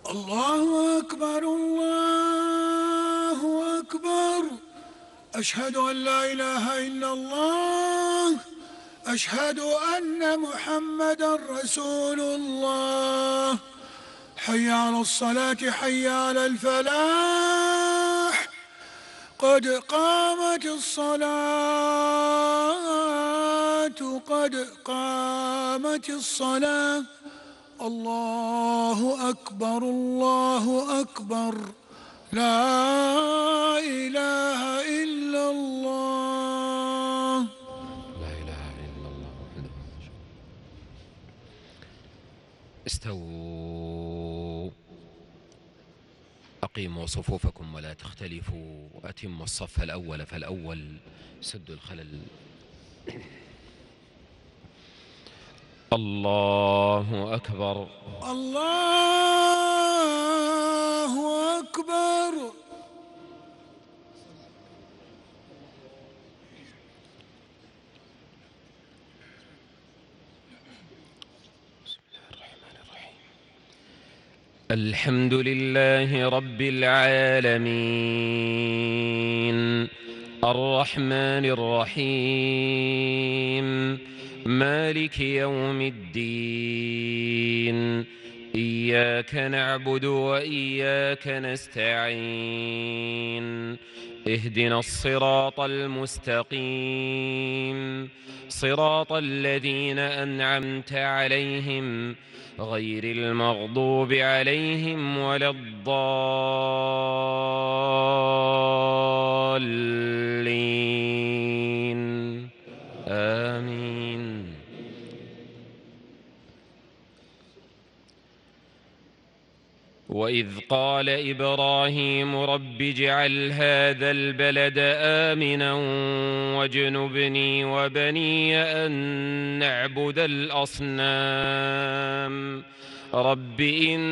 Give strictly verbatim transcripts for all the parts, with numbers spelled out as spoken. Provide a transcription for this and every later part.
الله أكبر الله أكبر. أشهد أن لا إله إلا الله. أشهد أن محمدا رسول الله. حي على الصلاة حي على الفلاح. قد قامت الصلاة قد قامت الصلاة. الله أكبر الله أكبر. لا إله إلا الله. لا إله إلا الله وحده. استووا، أقيموا صفوفكم ولا تختلفوا، وأتموا الصف الأول فالأول، سدوا الخلل. الله أكبر الله أكبر. بسم الله الرحمن الرحيم. الحمد لله رب العالمين، الرحمن الرحيم، مالك يوم الدين. إياك نعبد وإياك نستعين. اهدنا الصراط المستقيم، صراط الذين أنعمت عليهم غير المغضوب عليهم ولا الضالين. آمين. وإذ قال إبراهيم رب اجعل هذا البلد آمنا واجنبني وبني أن نعبد الأصنام. رب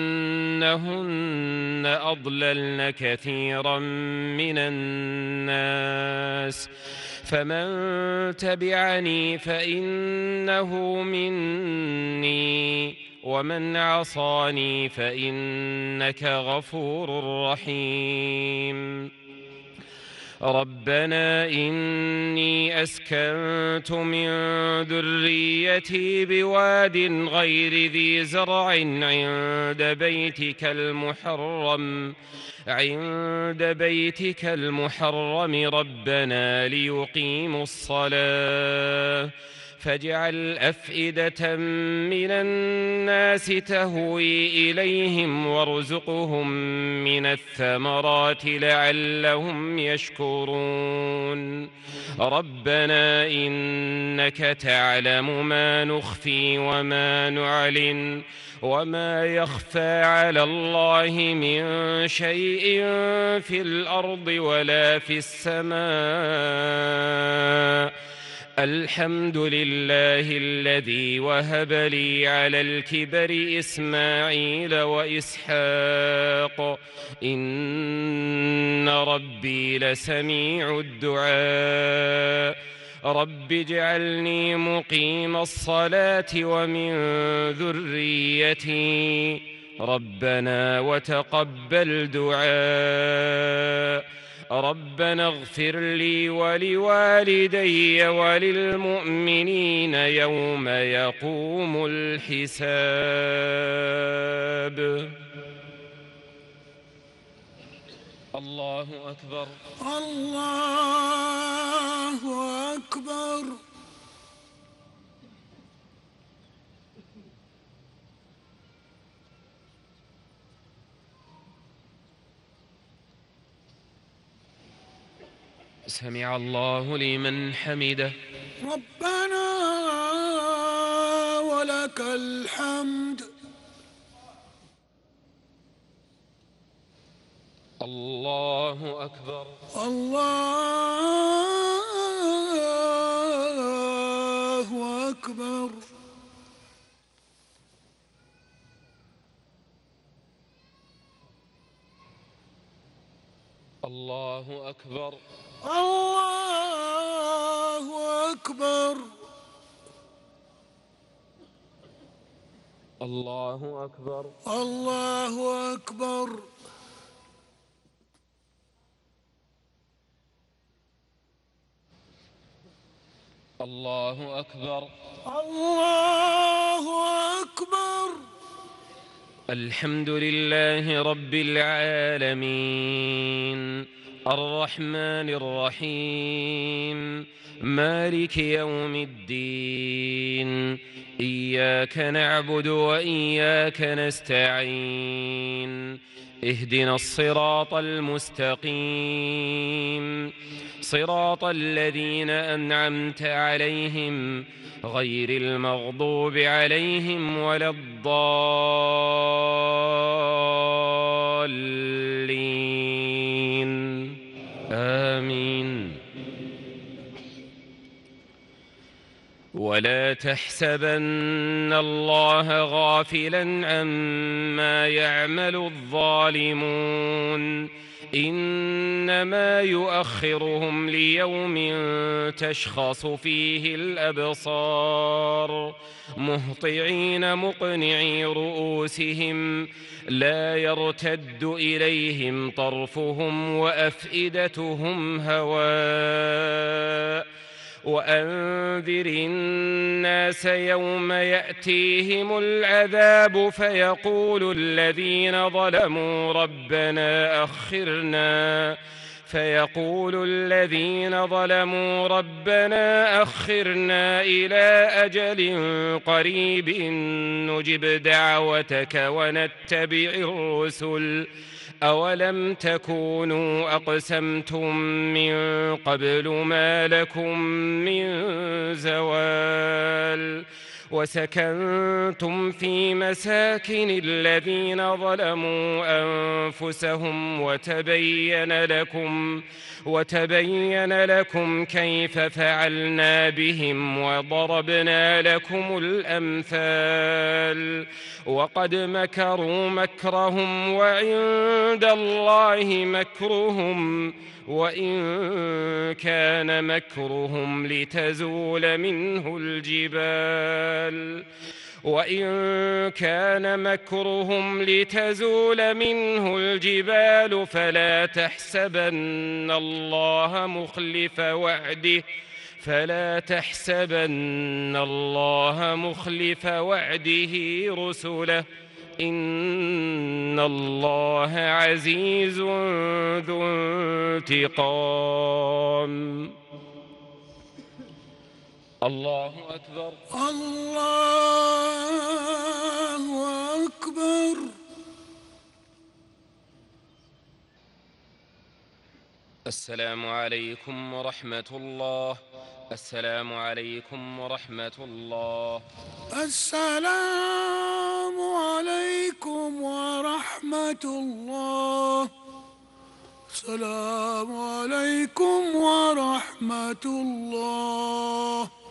إنهن أضللن كثيرا من الناس، فمن تبعني فإنه مني، ومن عصاني فإنك غفور رحيم. ربنا إني أسكنت من ذريتي بواد غير ذي زرع عند بيتك المحرم عند بيتك المحرم ربنا ليقيموا الصلاة فاجعل أفئدة من الناس تهوي إليهم وارزقهم من الثمرات لعلهم يشكرون. ربنا إنك تعلم ما نخفي وما نعلن وما يخفى على الله من شيء في الأرض ولا في السماء. الحمد لله الذي وهب لي على الكبر إسماعيل وإسحاق، إن ربي لسميع الدعاء. رب اجعلني مقيم الصلاة ومن ذريتي، ربنا وتقبل دعاء. ربنا اغفر لي ولوالدي وللمؤمنين يوم يقوم الحساب. الله أكبر الله أكبر. سمع الله لمن حمده. ربنا ولك الحمد. الله أكبر الله أكبر. الله أكبر الله أكبر. الله أكبر. الله أكبر. الله أكبر. الله أكبر. الحمد لله رب العالمين الرحمن الرحيم مالك يوم الدين، إياك نعبد وإياك نستعين، اهدنا الصراط المستقيم، صراط الذين أنعمت عليهم غير المغضوب عليهم ولا الضالين، آمين. ولا تحسبن الله غافلا عما يعمل الظالمون، إنما يؤخرهم ليوم تشخص فيه الأبصار، مهطعين مقنعي رؤوسهم لا يرتد إليهم طرفهم وأفئدتهم هواء. وأنذر الناس يوم يأتيهم العذاب فيقول الذين ظلموا ربنا أخرنا فيقول الذين ظلموا ربنا أخرنا إلى أجل قريب نجب دعوتك ونتبع الرسل، أولم تكونوا أقسمتم من قبل ما لكم من زوال، وسكنتم في مساكن الذين ظلموا أنفسهم وتبين لكم وتبين لكم كيف فعلنا بهم وضربنا لكم الأمثال، وقد مكروا مكرهم وعند الله مكرهم وإن كان مكرهم لتزول منه الجبال وإن كان مكرهم لتزول منه الجبال فلا تحسبن الله مخلف وعده فلا تحسبن الله مخلف وعده رسله، إن الله عزيز ذو انتقام. الله أكبر. الله أكبر. السلام عليكم ورحمة الله. السلام عليكم ورحمة الله. السلام عليكم ورحمة الله. السلام عليكم ورحمة الله.